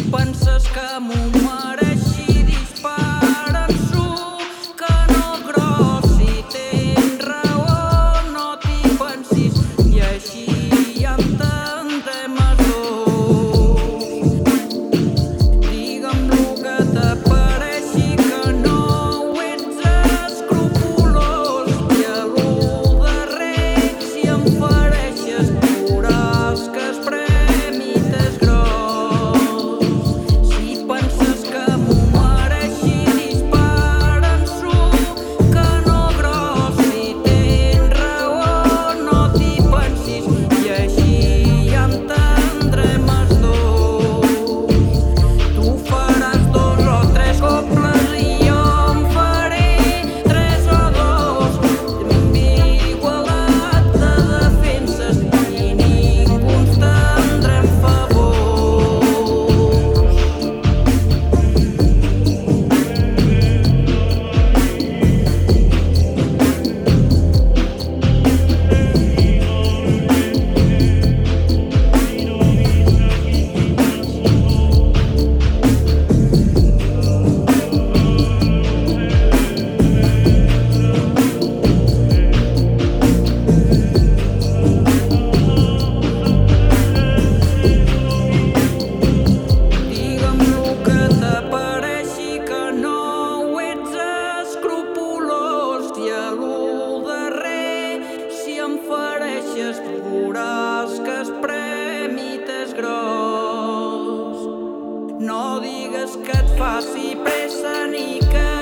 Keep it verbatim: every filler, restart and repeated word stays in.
penses que m'ho mereixi, dispara-s'ho, que no gros. Si tens raó, no t'hi pensis, i així ja entendrem els dos. Digue'm lo que t'apareixi, que no ets escrupolós, i a lo darrer, si em fereixes, veuràs que el premi t'és gros. Si penses que m'ho mereixi, dispara-s'ho, que no gros. Si tens raó, no t'hi pensis, i així ja entendrem els dos. Tu faràs dos o tres cobles i jo en faré tres o dos, amb igualtat de defenses i ningú ens tendrem favors. Digue'm lo que t'apareixi, que no ets escrupolós, i a lo darrer, si em fereixes, veuràs que el premi t'és gros. No digues que et faci pressa ni que